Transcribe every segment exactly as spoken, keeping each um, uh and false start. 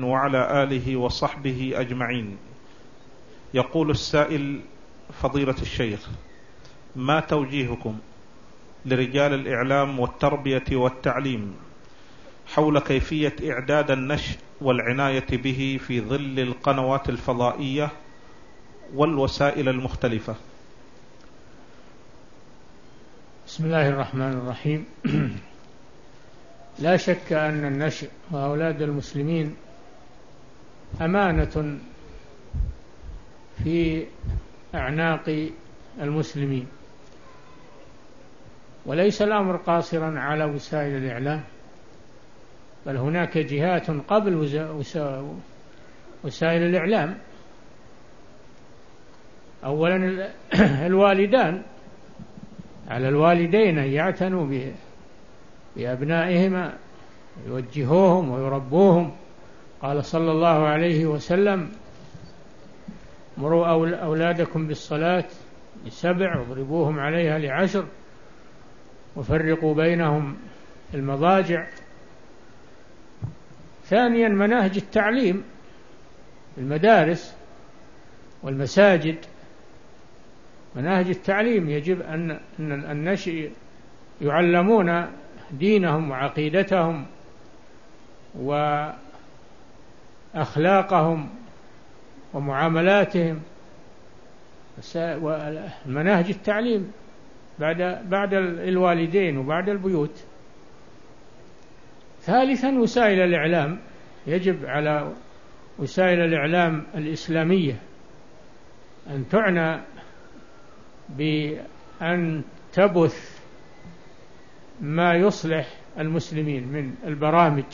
وعلى آله وصحبه أجمعين. يقول السائل: فضيلة الشيخ، ما توجيهكم لرجال الإعلام والتربية والتعليم حول كيفية إعداد النشء والعناية به في ظل القنوات الفضائية والوسائل المختلفة؟ بسم الله الرحمن الرحيم. لا شك أن النشء وأولاد المسلمين أمانة في أعناق المسلمين، وليس الأمر قاصرا على وسائل الإعلام، بل هناك جهات قبل وسائل الإعلام. أولا الوالدان، على الوالدين أن يعتنوا بأبنائهما، يوجهوهم ويربوهم. قال صلى الله عليه وسلم: مروا أولادكم بالصلاة لسبع واضربوهم عليها لعشر وفرقوا بينهم في المضاجع. ثانيا مناهج التعليم في المدارس والمساجد. مناهج التعليم يجب أن النشء يعلمون دينهم وعقيدتهم وأخلاقهم ومعاملاتهم. مناهج التعليم بعد بعد الوالدين وبعد البيوت. ثالثا وسائل الإعلام، يجب على وسائل الإعلام الإسلامية أن تعنى بأن تبث ما يصلح المسلمين من البرامج،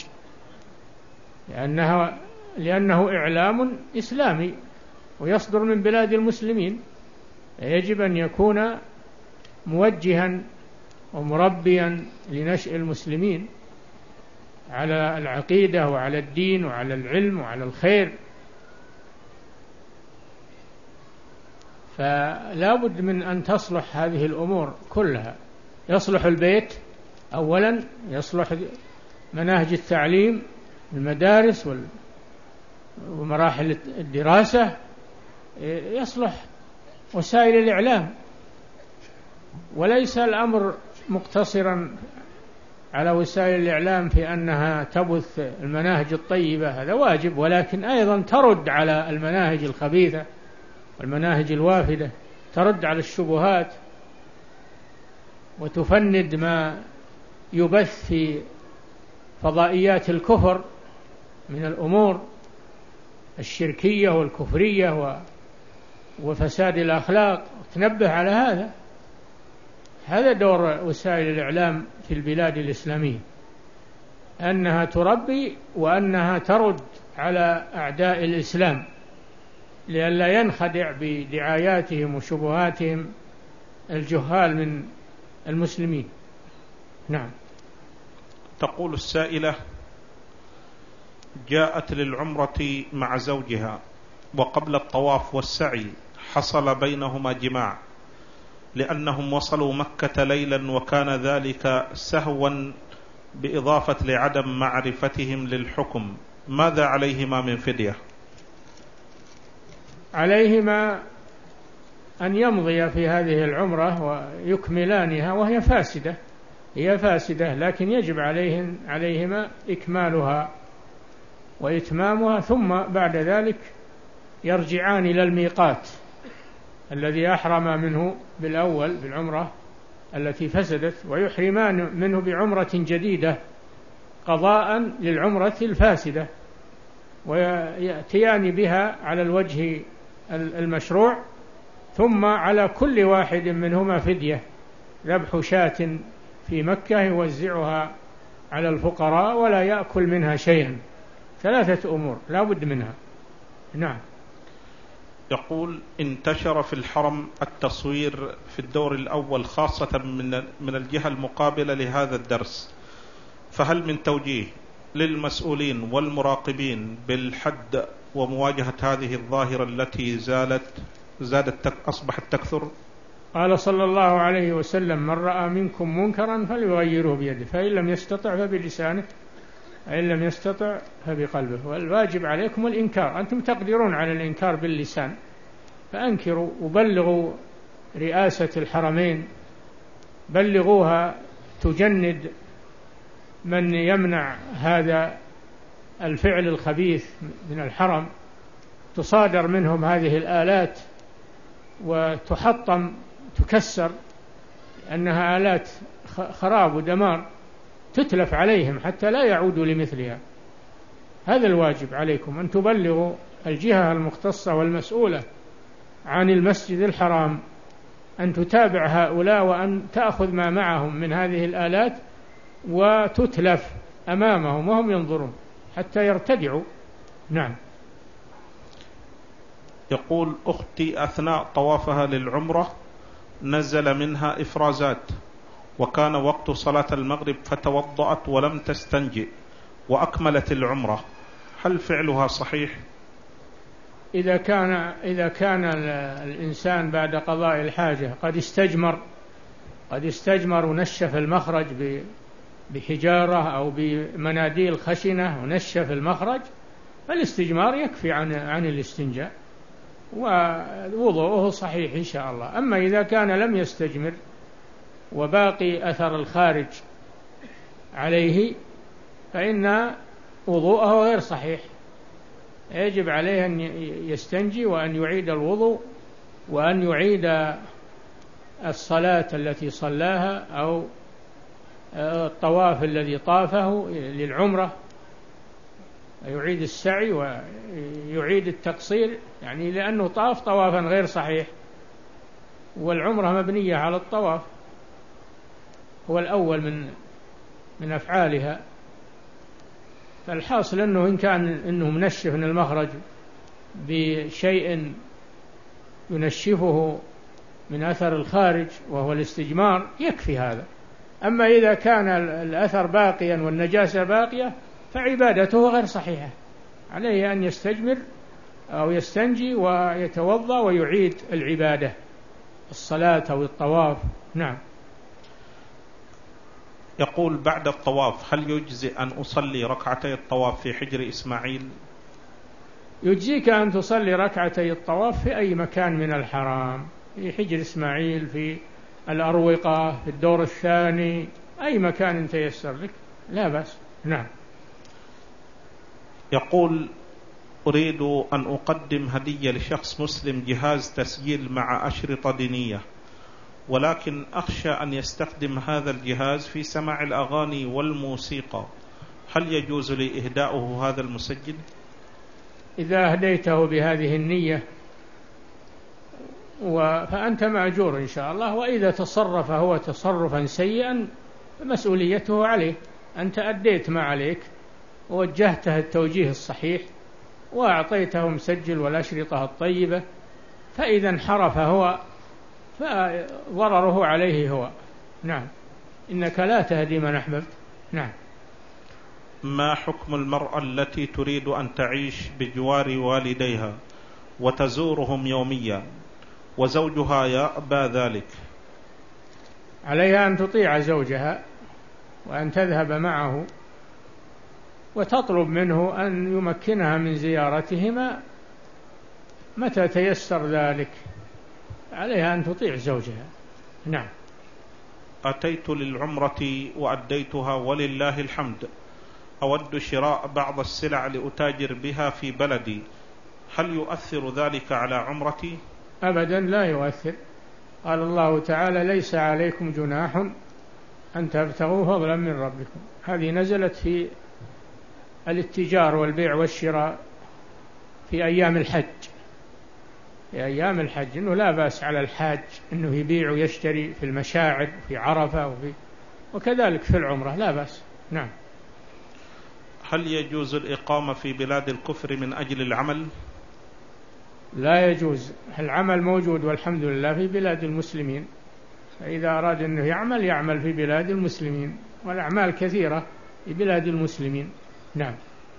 لأنها لأنه إعلام إسلامي ويصدر من بلاد المسلمين، يجب أن يكون موجها ومربيا لنشء المسلمين على العقيدة وعلى الدين وعلى العلم وعلى الخير. فلا بد من أن تصلح هذه الأمور كلها. يصلح البيت أولا، يصلح مناهج التعليم، المدارس ومراحل الدراسة، يصلح وسائل الإعلام. وليس الأمر مقتصرا على وسائل الإعلام في أنها تبث المناهج الطيبة، هذا واجب، ولكن أيضا ترد على المناهج الخبيثة والمناهج الوافدة، ترد على الشبهات وتفند ما يبث في فضائيات الكفر من الأمور الشركية والكفرية وفساد الأخلاق، تنبه على هذا. هذا دور وسائل الإعلام في البلاد الإسلامية، أنها تربي وأنها ترد على أعداء الإسلام لئلا ينخدع بدعاياتهم وشبهاتهم الجهال من المسلمين. نعم. تقول السائلة: جاءت للعمرة مع زوجها، وقبل الطواف والسعي حصل بينهما جماع لأنهم وصلوا مكة ليلا، وكان ذلك سهوا بإضافة لعدم معرفتهم للحكم، ماذا عليهما من فدية؟ عليهما أن يمضي في هذه العمرة ويكملانها، وهي فاسدة، هي فاسدة، لكن يجب عليهن عليهما إكمالها وإتمامها، ثم بعد ذلك يرجعان إلى الميقات الذي أحرم منه بالأول بالعمرة التي فسدت، ويحرمان منه بعمرة جديدة قضاء للعمرة الفاسدة، ويأتيان بها على الوجه المشروع، ثم على كل واحد منهما فدية، ذبح شاة في مكة يوزعها على الفقراء ولا يأكل منها شيئا. ثلاثة أمور لا بد منها. نعم. يقول: انتشر في الحرم التصوير في الدور الأول خاصة من من الجهة المقابلة لهذا الدرس، فهل من توجيه للمسؤولين والمراقبين بالحد ومواجهة هذه الظاهرة التي زالت زادت أصبحت تكثر؟ قال صلى الله عليه وسلم: من رأى منكم منكرا فليغيره بيده، فإن لم يستطع فبلسانه، فإن لم يستطع فبقلبه. والواجب عليكم الإنكار، أنتم تقدرون على الإنكار باللسان فأنكروا وبلغوا رئاسة الحرمين، بلغوها تجند من يمنع هذا الفعل الخبيث من الحرم، تصادر منهم هذه الآلات وتحطم تكسر، أنها آلات خراب ودمار، تتلف عليهم حتى لا يعودوا لمثلها. هذا الواجب عليكم، أن تبلغوا الجهة المختصة والمسؤولة عن المسجد الحرام أن تتابع هؤلاء، وأن تأخذ ما معهم من هذه الآلات وتتلف أمامهم وهم ينظرون حتى يرتدعوا. نعم. يقول أختي أثناء طوافها للعمرة نزل منها إفرازات، وكان وقت صلاة المغرب فتوضأت ولم تستنجئ وأكملت العمرة، هل فعلها صحيح؟ إذا كان إذا كان الإنسان بعد قضاء الحاجة قد استجمر قد استجمر ونشف المخرج بحجارة أو بمناديل خشنة ونشف المخرج، فالاستجمار يكفي عن عن الاستنجاء ووضوءه صحيح إن شاء الله. أما إذا كان لم يستجمر وباقي أثر الخارج عليه فإن وضوءه غير صحيح، يجب عليه أن يستنجي وأن يعيد الوضوء وأن يعيد الصلاة التي صلاها أو الطواف الذي طافه للعمرة، يعيد السعي ويعيد التقصير، يعني لأنه طاف طوافا غير صحيح، والعمرة مبنية على الطواف، هو الأول من من أفعالها. فالحاصل أنه إن كان أنه منشف من المخرج بشيء ينشفه من أثر الخارج وهو الاستجمار يكفي هذا. أما إذا كان الأثر باقيا والنجاسة باقية فعبادته غير صحيحة، عليه أن يستجمر أو يستنجي ويتوضأ ويعيد العبادة، الصلاة أو الطواف. نعم. يقول بعد الطواف هل يجزئ أن أصلي ركعتي الطواف في حجر إسماعيل؟ يجزيك أن تصلي ركعتي الطواف في أي مكان من الحرام، في حجر إسماعيل، في الأروقة، في الدور الثاني، أي مكان تيسر لك لا بأس. نعم. يقول أريد أن أقدم هدية لشخص مسلم جهاز تسجيل مع أشرطة دينية، ولكن أخشى أن يستخدم هذا الجهاز في سماع الأغاني والموسيقى، هل يجوز لي إهداؤه هذا المسجل؟ إذا هديته بهذه النية فأنت مأجور إن شاء الله، وإذا تصرف هو تصرفا سيئا فمسؤوليته عليه. أنت أديت ما عليك ووجهته التوجيه الصحيح وأعطيته مسجل والأشرطة الطيبة، فإذا انحرف هو فضرره عليه هو. نعم. إنك لا تهدي من أحببت. نعم. ما حكم المرأة التي تريد أن تعيش بجوار والديها وتزورهم يوميا وزوجها يأبى ذلك؟ عليها أن تطيع زوجها وأن تذهب معه وتطلب منه أن يمكنها من زيارتهما متى تيسر ذلك، عليها أن تطيع زوجها. نعم. أتيت للعمرة وأديتها ولله الحمد، أود شراء بعض السلع لأتاجر بها في بلدي، هل يؤثر ذلك على عمرتي؟ أبدا لا يؤثر. قال الله تعالى ليس عليكم جناح أن تبتغوا فضلا من ربكم. هذه نزلت في الاتجار والبيع والشراء في أيام الحج، في أيام الحج إنه لا بأس على الحاج إنه يبيع ويشتري في المشاعر في عرفة وفي وكذلك في العمرة لا بأس. نعم. هل يجوز الإقامة في بلاد الكفر من أجل العمل؟ لا يجوز. العمل موجود والحمد لله في بلاد المسلمين، فإذا أراد أنه يعمل يعمل في بلاد المسلمين، والأعمال كثيرة في بلاد المسلمين. نعم.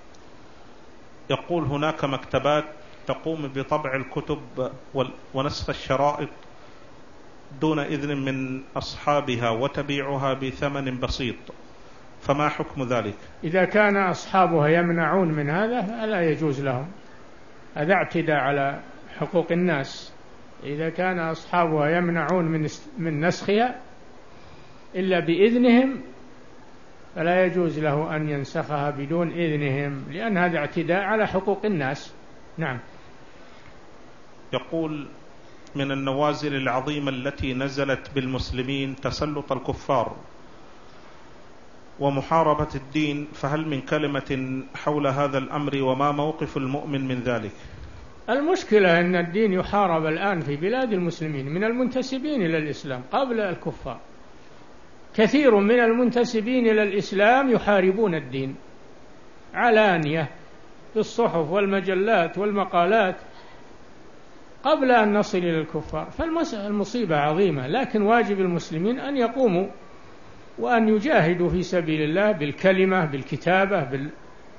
يقول هناك مكتبات تقوم بطبع الكتب ونسخ الشرائط دون إذن من أصحابها وتبيعها بثمن بسيط، فما حكم ذلك؟ إذا كان أصحابها يمنعون من هذا فلا يجوز لهم، هذا اعتداء على حقوق الناس. إذا كان أصحابها يمنعون من من نسخها إلا بإذنهم فلا يجوز له أن ينسخها بدون إذنهم، لأن هذا اعتداء على حقوق الناس. نعم. يقول: من النوازل العظيمة التي نزلت بالمسلمين تسلط الكفار ومحاربة الدين، فهل من كلمة حول هذا الأمر وما موقف المؤمن من ذلك؟ المشكلة أن الدين يحارب الآن في بلاد المسلمين من المنتسبين إلى الإسلام قبل الكفار. كثير من المنتسبين إلى الإسلام يحاربون الدين علانية في الصحف والمجلات والمقالات قبل أن نصل إلى الكفار. فالمصيبة عظيمة، لكن واجب المسلمين أن يقوموا وأن يجاهدوا في سبيل الله بالكلمة، بالكتابة، بال...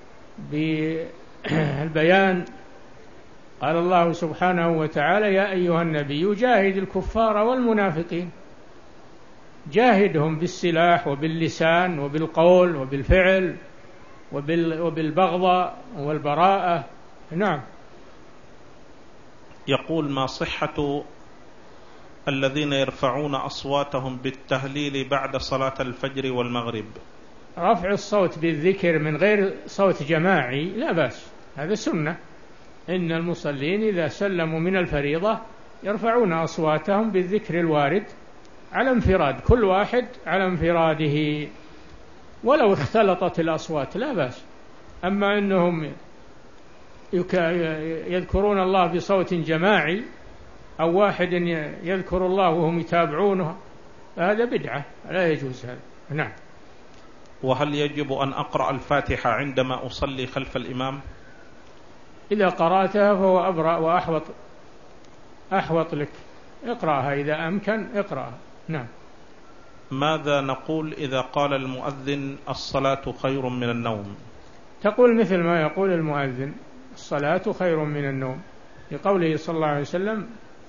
بالبيان. قال الله سبحانه وتعالى: يا أيها النبي جاهد الكفار والمنافقين، جاهدهم بالسلاح وباللسان وبالقول وبالفعل وبال... وبالبغضة والبراءة. نعم. يقول: ما صحة الذين يرفعون أصواتهم بالتهليل بعد صلاة الفجر والمغرب؟ رفع الصوت بالذكر من غير صوت جماعي لا بأس، هذا سنة. إن المصلين إذا سلموا من الفريضة يرفعون أصواتهم بالذكر الوارد على انفراد، كل واحد على انفراده ولو اختلطت الأصوات لا بأس. أما أنهم يذكرون الله بصوت جماعي أو واحد يذكر الله وهم يتابعونه هذا بدعة، لا يجوز هذا. نعم. وهل يجب أن أقرأ الفاتحة عندما أصلي خلف الإمام؟ إذا قرأتها فهو أبرأ وأحوط أحوط لك، اقرأها إذا أمكن اقرأها. نعم. ماذا نقول إذا قال المؤذن الصلاة خير من النوم؟ تقول مثل ما يقول المؤذن: الصلاة خير من النوم، لقوله صلى الله عليه وسلم،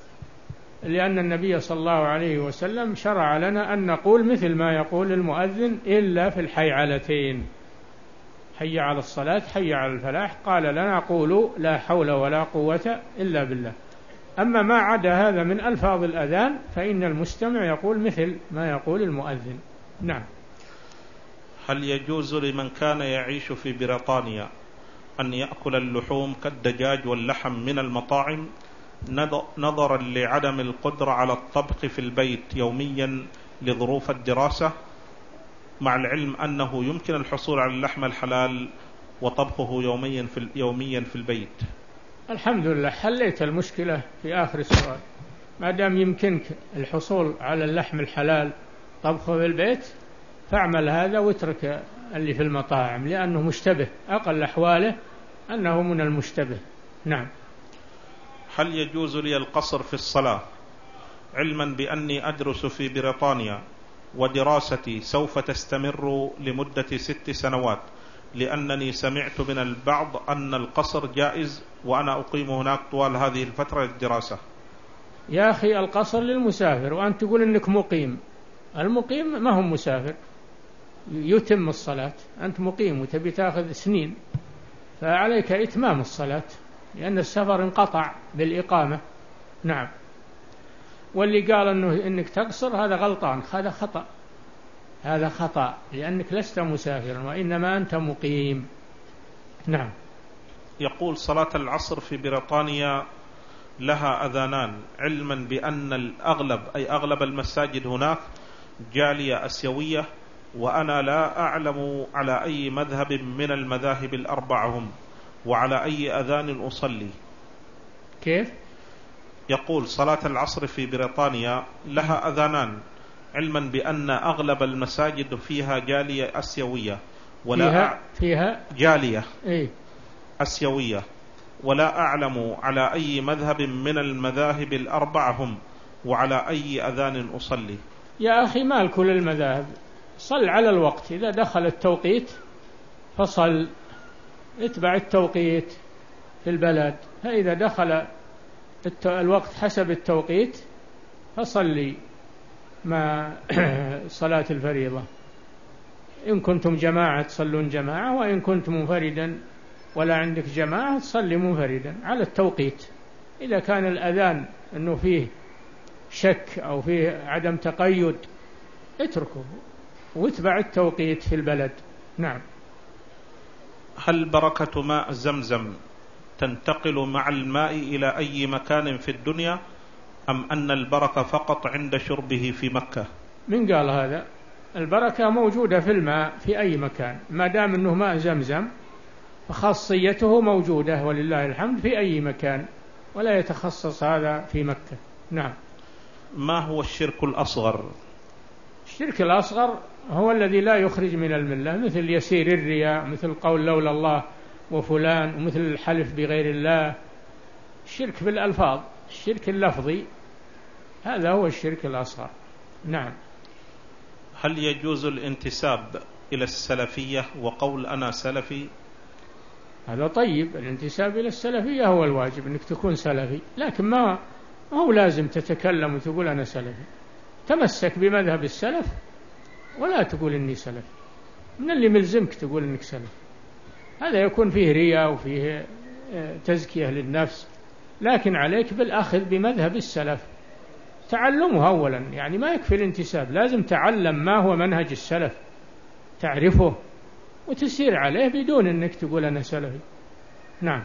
لأن النبي صلى الله عليه وسلم شرع لنا أن نقول مثل ما يقول المؤذن إلا في الحيعلتين: حي على الصلاة، حي على الفلاح. قال لنا قولوا لا حول ولا قوة إلا بالله. أما ما عدا هذا من ألفاظ الأذان فإن المستمع يقول مثل ما يقول المؤذن. نعم. هل يجوز لمن كان يعيش في بريطانيا أن يأكل اللحوم كالدجاج واللحم من المطاعم نظرا لعدم القدرة على الطبخ في البيت يوميا لظروف الدراسة، مع العلم أنه يمكن الحصول على اللحم الحلال وطبخه يوميا في, يوميا في البيت؟ الحمد لله حليت المشكلة في آخر السؤال. ما دام يمكنك الحصول على اللحم الحلال طبخه في البيت فاعمل هذا واترك اللي في المطاعم، لأنه مشتبه، أقل أحواله أنه من المشتبه. نعم. هل يجوز لي القصر في الصلاة علما بأني أدرس في بريطانيا ودراستي سوف تستمر لمدة ست سنوات، لأنني سمعت من البعض أن القصر جائز وأنا أقيم هناك طوال هذه الفترة للدراسة؟ يا أخي القصر للمسافر وأنت تقول أنك مقيم. المقيم ما هو مسافر، يتم الصلاة. أنت مقيم وتبي تأخذ سنين، فعليك إتمام الصلاة لأن السفر انقطع بالإقامة. نعم. واللي قال أنه إنك تقصر هذا غلطان، هذا خطأ، هذا خطأ، لأنك لست مسافرا وإنما أنت مقيم. نعم. يقول: صلاة العصر في بريطانيا لها أذانان، علما بأن الأغلب أي أغلب المساجد هناك جالية أسيوية، وأنا لا أعلم على أي مذهب من المذاهب الأربعة هم، وعلى أي أذان أصلي. كيف؟ يقول: صلاة العصر في بريطانيا لها أذانان، علما بأن أغلب المساجد فيها جالية أسيوية، ولا فيها, فيها جالية إيه؟ أسيوية، ولا أعلم على أي مذهب من المذاهب الأربعة هم، وعلى أي أذان أصلي. يا أخي مال كل المذاهب، صل على الوقت، إذا دخل التوقيت فصل، اتبع التوقيت في البلد، فإذا دخل الوقت حسب التوقيت فصلي مع صلاة الفريضة. إن كنتم جماعة تصلون جماعة، وإن كنت منفردا ولا عندك جماعة تصلي منفردا على التوقيت. إذا كان الأذان أنه فيه شك أو فيه عدم تقيد اتركه واتبع التوقيت في البلد. نعم. هل بركة ماء زمزم تنتقل مع الماء إلى أي مكان في الدنيا، أم أن البركة فقط عند شربه في مكة؟ من قال هذا؟ البركة موجودة في الماء في أي مكان، ما دام أنه ماء زمزم فخاصيته موجودة ولله الحمد في أي مكان، ولا يتخصص هذا في مكة. نعم. ما هو الشرك الأصغر؟ الشرك الأصغر هو الذي لا يخرج من الملة، مثل يسير الرياء، مثل قول لولا الله وفلان، ومثل الحلف بغير الله. الشرك بالألفاظ، الشرك اللفظي، هذا هو الشرك الأصغر. نعم. هل يجوز الانتساب إلى السلفية وقول أنا سلفي؟ هذا طيب، الانتساب إلى السلفية هو الواجب، أنك تكون سلفي، لكن ما هو لازم تتكلم وتقول أنا سلفي. تمسك بمذهب السلف ولا تقول إني سلفي. من اللي ملزمك تقول إنك سلفي؟ هذا يكون فيه رياء وفيه تزكية للنفس. لكن عليك بالأخذ بمذهب السلف، تعلمه أولا، يعني ما يكفي الانتساب، لازم تعلم ما هو منهج السلف، تعرفه وتسير عليه بدون أنك تقول أنا سلفي. نعم.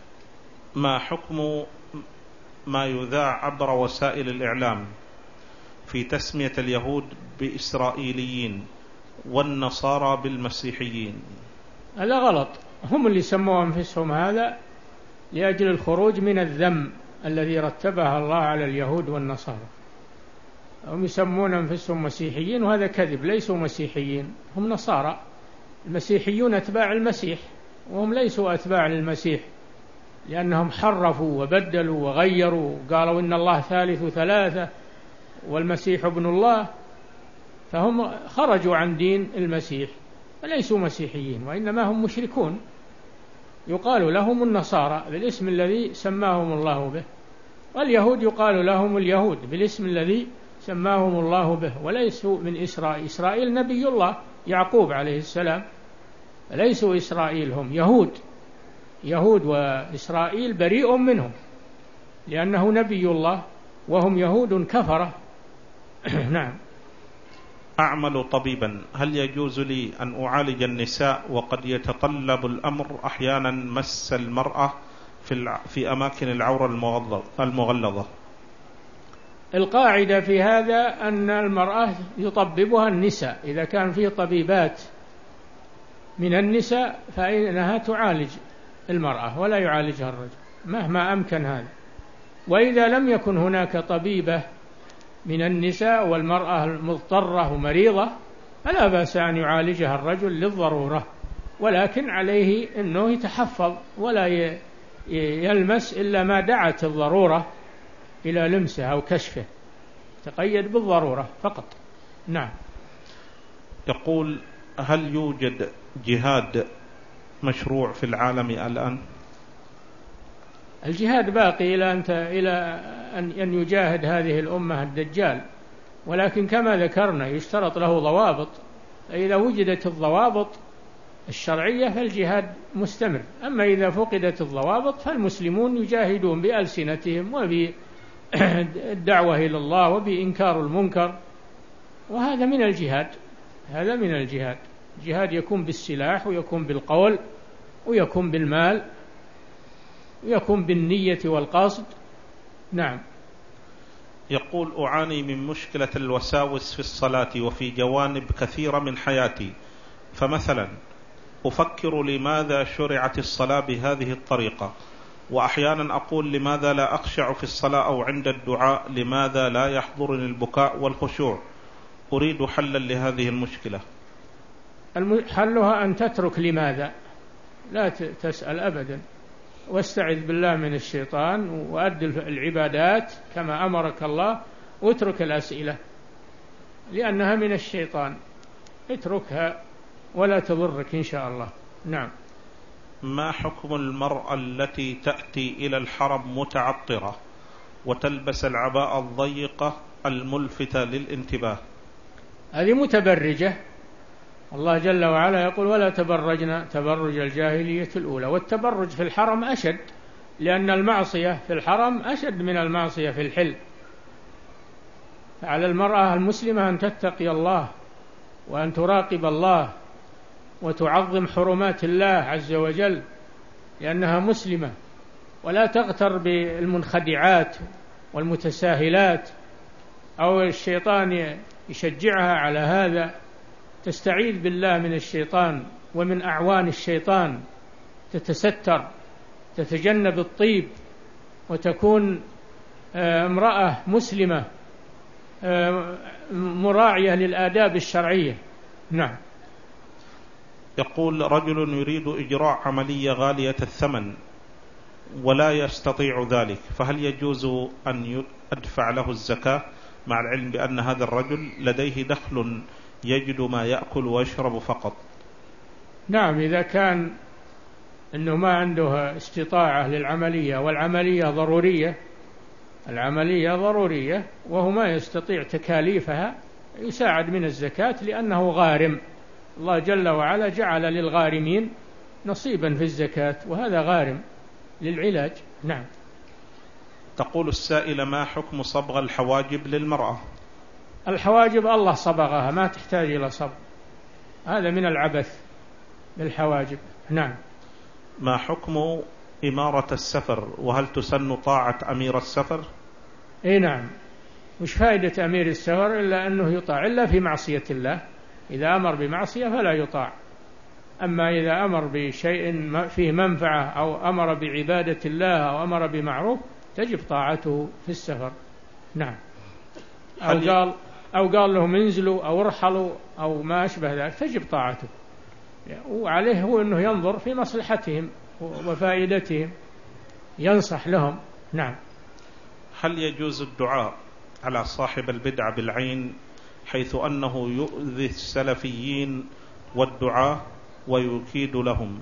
ما حكم ما يذاع عبر وسائل الإعلام في تسمية اليهود بإسرائيليين والنصارى بالمسيحيين؟ هذا غلط، هم اللي سموا أنفسهم هذا لأجل الخروج من الذم الذي رتبها الله على اليهود والنصارى. هم يسمون أنفسهم مسيحيين، وهذا كذب، ليسوا مسيحيين، هم نصارى. المسيحيون أتباع المسيح، وهم ليسوا أتباع للمسيح، لأنهم حرفوا وبدلوا وغيروا، قالوا إن الله ثالث ثلاثة والمسيح ابن الله، فهم خرجوا عن دين المسيح، فليسوا مسيحيين، وإنما هم مشركون. يقال لهم النصارى بالاسم الذي سماهم الله به، واليهود يقال لهم اليهود بالاسم الذي سماهم الله به، وليسوا من إسرائيل. إسرائيل نبي الله يعقوب عليه السلام، ليسوا إسرائيل، هم يهود. يهود وإسرائيل بريء منهم، لأنه نبي الله وهم يهود كفرة. نعم. أعمل طبيبا، هل يجوز لي أن أعالج النساء وقد يتطلب الأمر أحيانا مس المرأة في في أماكن العورة المغلظة؟ القاعدة في هذا أن المرأة يطببها النساء، إذا كان فيه طبيبات من النساء فإنها تعالج المرأة ولا يعالجها الرجل مهما أمكن هذا. وإذا لم يكن هناك طبيبة من النساء والمرأة مضطرة ومريضة فلا بأس أن يعالجها الرجل للضرورة، ولكن عليه أنه يتحفظ ولا يلمس إلا ما دعت الضرورة إلى لمسه أو كشفه، تقيد بالضرورة فقط. نعم. يقول: هل يوجد جهاد مشروع في العالم الآن؟ الجهاد باقي إلى أن إلى أن يجاهد هذه الأمة الدجال، ولكن كما ذكرنا يشترط له ضوابط، فإذا وجدت الضوابط الشرعية فالجهاد مستمر. أما إذا فقدت الضوابط فالمسلمون يجاهدون بألسنتهم وبالدعوة إلى الله وبإنكار المنكر، وهذا من الجهاد. هذا من الجهاد. الجهاد يكون بالسلاح ويكون بالقول ويكون بالمال ويكون بالنية والقصد. نعم. يقول: أعاني من مشكلة الوساوس في الصلاة وفي جوانب كثيرة من حياتي، فمثلا أفكر لماذا شرعت الصلاة بهذه الطريقة، وأحيانا أقول لماذا لا أخشع في الصلاة أو عند الدعاء، لماذا لا يحضرني البكاء والخشوع، أريد حلا لهذه المشكلة. حلها أن تترك لماذا، لا تسأل أبدا، واستعذ بالله من الشيطان وأد العبادات كما أمرك الله، واترك الأسئلة لأنها من الشيطان، اتركها ولا تضرك إن شاء الله. نعم. ما حكم المرأة التي تأتي إلى الحرم متعطرة وتلبس العباءة الضيقة الملفتة للانتباه؟ هذه متبرجة، الله جل وعلا يقول ولا تبرجنا تبرج الجاهلية الأولى. والتبرج في الحرم أشد، لأن المعصية في الحرم أشد من المعصية في الحل. على المرأة المسلمة أن تتقي الله وأن تراقب الله وتعظم حرمات الله عز وجل لأنها مسلمة، ولا تغتر بالمنخدعات والمتساهلات أو الشيطان يشجعها على هذا. تستعيذ بالله من الشيطان ومن أعوان الشيطان، تتستر، تتجنب الطيب، وتكون امرأة مسلمة مراعية للآداب الشرعية. نعم. يقول رجل يريد إجراء عملية غالية الثمن ولا يستطيع ذلك، فهل يجوز أن أدفع له الزكاة مع العلم بأن هذا الرجل لديه دخل يجد ما يأكل ويشرب فقط؟ نعم، إذا كان أنه ما عنده استطاعة للعملية والعملية ضرورية العملية ضرورية وهو ما يستطيع تكاليفها، يساعد من الزكاة لأنه غارم. الله جل وعلا جعل للغارمين نصيبا في الزكاة، وهذا غارم للعلاج. نعم. تقول السائلة ما حكم صبغ الحواجب للمرأة؟ الحواجب الله صبغها، ما تحتاج إلى صبغ، هذا من العبث للحواجب. نعم. ما حكم إمارة السفر، وهل تسن طاعة أمير السفر؟ إيه نعم. مش فائدة أمير السفر إلا أنه يطاع إلا في معصية الله. إذا أمر بمعصية فلا يطاع، أما إذا أمر بشيء فيه منفعة أو أمر بعبادة الله أو أمر بمعروف تجب طاعته في السفر. نعم. أو قال أو قال لهم انزلوا أو ارحلوا أو ما أشبه ذلك تجب طاعته، وعليه هو أنه ينظر في مصلحتهم وفائدتهم، ينصح لهم. نعم. هل يجوز الدعاء على صاحب البدعة بالعين حيث أنه يؤذي السلفيين والدعاء ويكيد لهم؟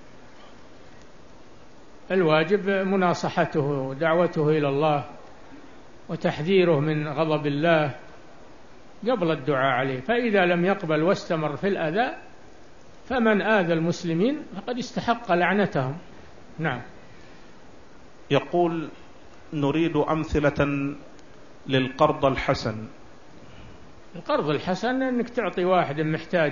الواجب مناصحته ودعوته إلى الله وتحذيره من غضب الله قبل الدعاء عليه، فإذا لم يقبل واستمر في الأذى فمن آذى المسلمين فقد استحق لعنتهم. نعم. يقول نريد أمثلة للقرض الحسن. القرض الحسن أنك تعطي واحد محتاج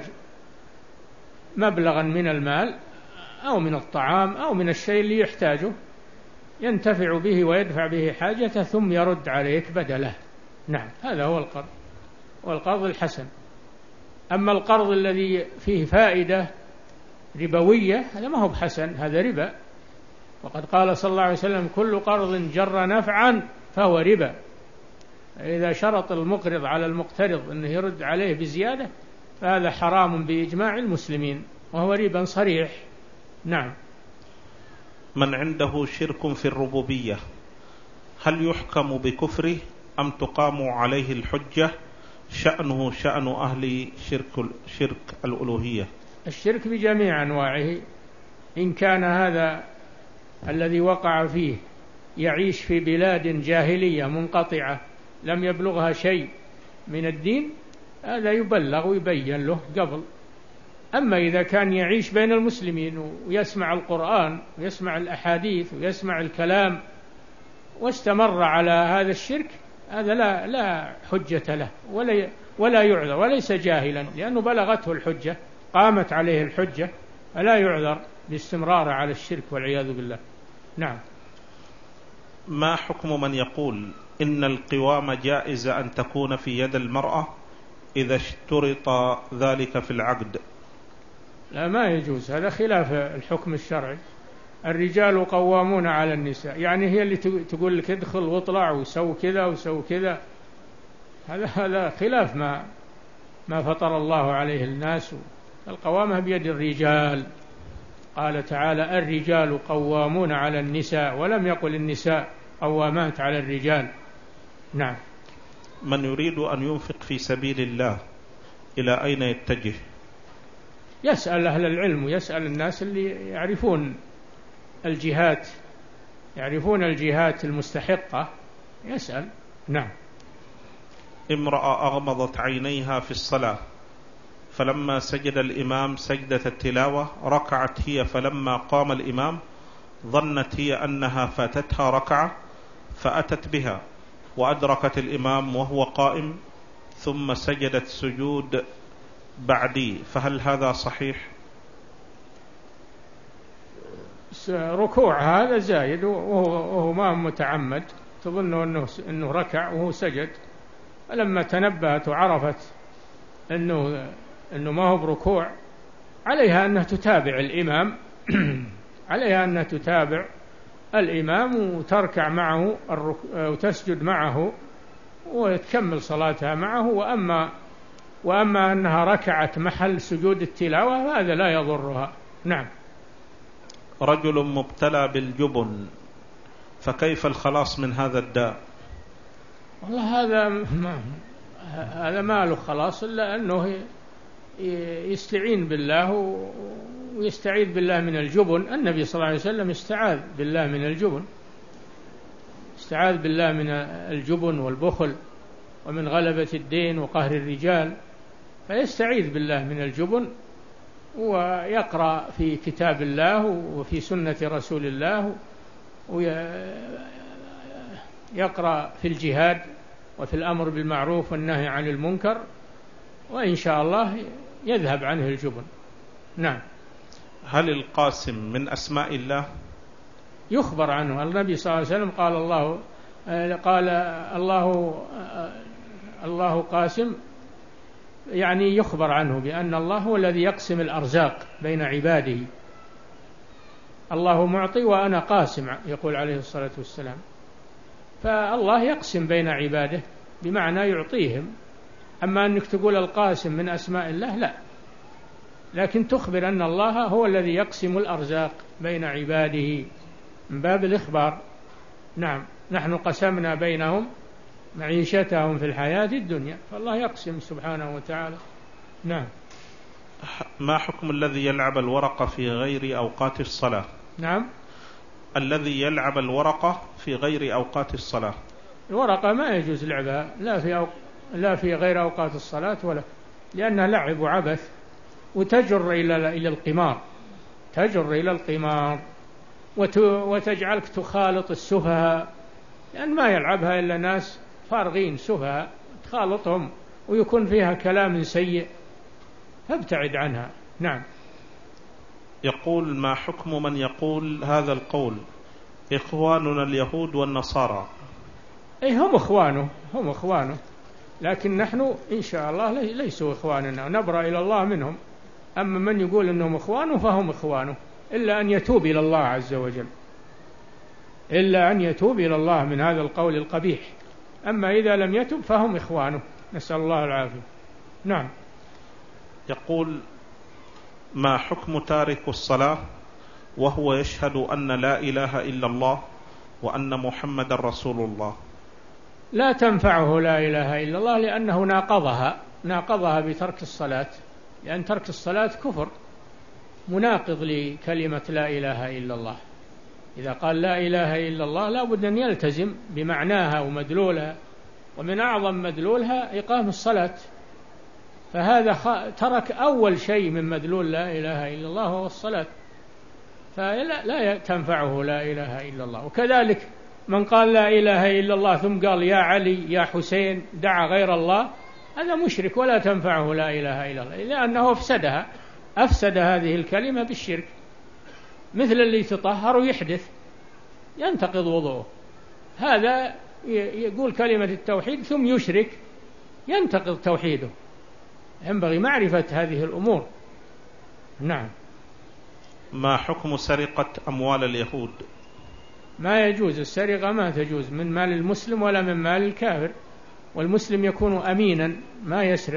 مبلغا من المال أو من الطعام أو من الشيء اللي يحتاجه ينتفع به ويدفع به حاجته ثم يرد عليك بدله. نعم، هذا هو القرض والقرض الحسن. أما القرض الذي فيه فائدة ربوية هذا ما هو بحسن، هذا ربا. وقد قال صلى الله عليه وسلم كل قرض جر نفعا فهو ربا. إذا شرط المقرض على المقترض أنه يرد عليه بزيادة فهذا حرام بإجماع المسلمين وهو ربا صريح. نعم. من عنده شرك في الربوبية هل يحكم بكفره أم تقام عليه الحجة شأنه شأن أهل شرك, شرك الألوهية؟ الشرك بجميع أنواعه، إن كان هذا الذي وقع فيه يعيش في بلاد جاهلية منقطعة لم يبلغها شيء من الدين هذا يبلغ ويبين له قبل. أما إذا كان يعيش بين المسلمين ويسمع القرآن ويسمع الأحاديث ويسمع الكلام واستمر على هذا الشرك هذا لا لا حجة له ولا ولا يعذر وليس جاهلا، لأنه بلغته الحجة قامت عليه الحجة فلا يعذر باستمرار على الشرك والعياذ بالله. نعم. ما حكم من يقول إن القوامة جائزة أن تكون في يد المرأة إذا اشترط ذلك في العقد؟ لا، ما يجوز، هذا خلاف الحكم الشرعي. الرجال قوامون على النساء، يعني هي اللي تقول لك ادخل واطلع وسو كذا وسو كذا، هذا هذا خلاف ما ما فطر الله عليه الناس. القوامة بيد الرجال، قال تعالى الرجال قوامون على النساء، ولم يقل النساء قوامات على الرجال. نعم. من يريد أن ينفق في سبيل الله إلى أين يتجه؟ يسأل أهل العلم ويسأل الناس اللي يعرفون الجهات يعرفون الجهات المستحقة يسأل. نعم. امرأة أغمضت عينيها في الصلاة فلما سجد الإمام سجدة التلاوة ركعت هي، فلما قام الإمام ظنت هي أنها فاتتها ركعة فأتت بها وأدركت الإمام وهو قائم ثم سجدت سجود بعدي، فهل هذا صحيح؟ ركوع هذا زايد وهو ما متعمد، تظن أنه, أنه ركع وهو سجد، فلما تنبهت وعرفت أنه, أنه ما هو بركوع عليها أنها تتابع الإمام عليها أنها تتابع الإمام وتركع معه وتسجد معه وتكمل صلاتها معه. وأما وأما أنها ركعت محل سجود التلاوة هذا لا يضرها. نعم. رجل مبتلى بالجبن، فكيف الخلاص من هذا الداء؟ والله هذا ما هذا ما له خلاص إلا أنه يستعين بالله ويستعيذ بالله من الجبن. النبي صلى الله عليه وسلم استعاذ بالله من الجبن، استعاذ بالله من الجبن والبخل ومن غلبة الدين وقهر الرجال، فيستعيذ بالله من الجبن ويقرأ في كتاب الله وفي سنة رسول الله، ويقرأ في الجهاد وفي الأمر بالمعروف والنهي عن المنكر، وإن شاء الله يذهب عنه الجبن. نعم. هل القاسم من أسماء الله؟ يخبر عنه. النبي صلى الله عليه وسلم قال الله قال الله الله قاسم، يعني يخبر عنه بأن الله هو الذي يقسم الأرزاق بين عباده. الله معطي وأنا قاسم، يقول عليه الصلاة والسلام. فالله يقسم بين عباده بمعنى يعطيهم. أما أنك تقول القاسم من أسماء الله لا، لكن تخبر أن الله هو الذي يقسم الأرزاق بين عباده من باب الإخبار. نعم. نحن قسمنا بينهم معيشتهم في الحياة الدنيا، فالله يقسم سبحانه وتعالى. نعم. ما حكم الذي يلعب الورقة في غير أوقات الصلاة؟ نعم. الذي يلعب الورقة في غير أوقات الصلاة. الورقة ما يجوز لعبها لا في أو... لا في غير أوقات الصلاة ولا، لأنها لعب وعبث وتجر إلى إلى القمار، تجر إلى القمار وت... وتجعلك تخالط السفهاء، لأن ما يلعبها إلا ناس فارغين سفهاء، تخالطهم ويكون فيها كلام سيء، فابتعد عنها. نعم. يقول: ما حكم من يقول هذا القول: إخواننا اليهود والنصارى؟ أي هم إخوانه هم إخوانه لكن نحن إن شاء الله ليسوا إخواننا، نبرأ إلى الله منهم. أما من يقول أنهم إخوانه فهم إخوانه، إلا أن يتوب إلى الله عز وجل، إلا أن يتوب إلى الله من هذا القول القبيح. أما إذا لم يتب فهم إخوانه، نسأل الله العافية. نعم. يقول: ما حكم تارك الصلاة وهو يشهد أن لا إله إلا الله وأن محمد رسول الله؟ لا تنفعه لا إله إلا الله، لأنه ناقضها ناقضها بترك الصلاة، لأن ترك الصلاة كفر مناقض لكلمة لا إله إلا الله. إذا قال لا إله إلا الله لا بد أن يلتزم بمعناها ومدلولها، ومن أعظم مدلولها إقام الصلاة، فهذا ترك أول شيء من مدلول لا إله إلا الله وهو الصلاة، فلا لا تنفعه لا إله إلا الله. وكذلك من قال لا إله إلا الله ثم قال يا علي يا حسين دعا غير الله، هذا مشرك ولا تنفعه لا إله إلا الله، لأنه أفسدها أفسد هذه الكلمة بالشرك، مثل اللي يتطهر ويحدث ينتقض وضوءه، هذا يقول كلمة التوحيد ثم يشرك ينتقض توحيده. ينبغي معرفة هذه الأمور. نعم. ما حكم سرقة أموال اليهود؟ ما يجوز السرقة، ما تجوز من مال المسلم ولا من مال الكافر، والمسلم يكون أمينا ما يسرق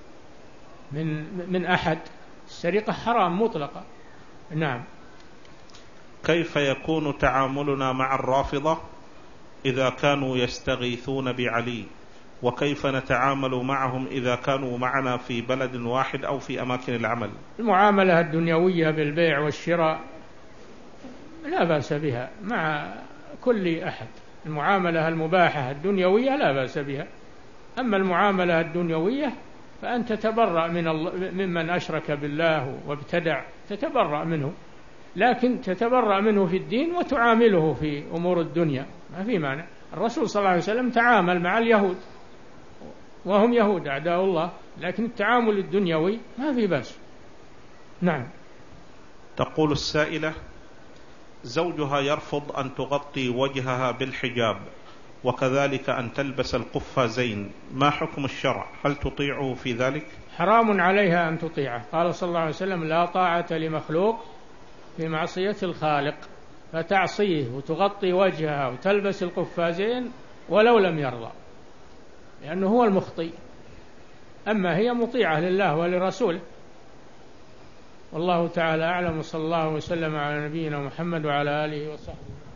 من من أحد، السرقة حرام مطلقة. نعم. كيف يكون تعاملنا مع الرافضة إذا كانوا يستغيثون بعلي، وكيف نتعامل معهم إذا كانوا معنا في بلد واحد أو في أماكن العمل؟ المعاملة الدنيوية بالبيع والشراء لا بأس بها مع كل أحد، المعاملة المباحة الدنيوية لا بأس بها، أما المعاملة الدنيوية فأنت تتبرأ من الله ممن أشرك بالله وابتدع، تتبرأ منه، لكن تتبرأ منه في الدين وتعامله في أمور الدنيا، ما في مانع. الرسول صلى الله عليه وسلم تعامل مع اليهود وهم يهود أعداء الله، لكن التعامل الدنيوي ما في بأس. نعم. تقول السائلة: زوجها يرفض أن تغطي وجهها بالحجاب وكذلك أن تلبس القفازين، ما حكم الشرع؟ هل تطيعه في ذلك؟ حرام عليها أن تطيعه. قال صلى الله عليه وسلم: لا طاعة لمخلوق في معصية الخالق، فتعصيه وتغطي وجهها وتلبس القفازين ولو لم يرضى، لأنه هو المخطئ، أما هي مطيعة لله ولرسوله. والله تعالى أعلم، وصلى الله وسلم على نبينا محمد وعلى آله وصحبه.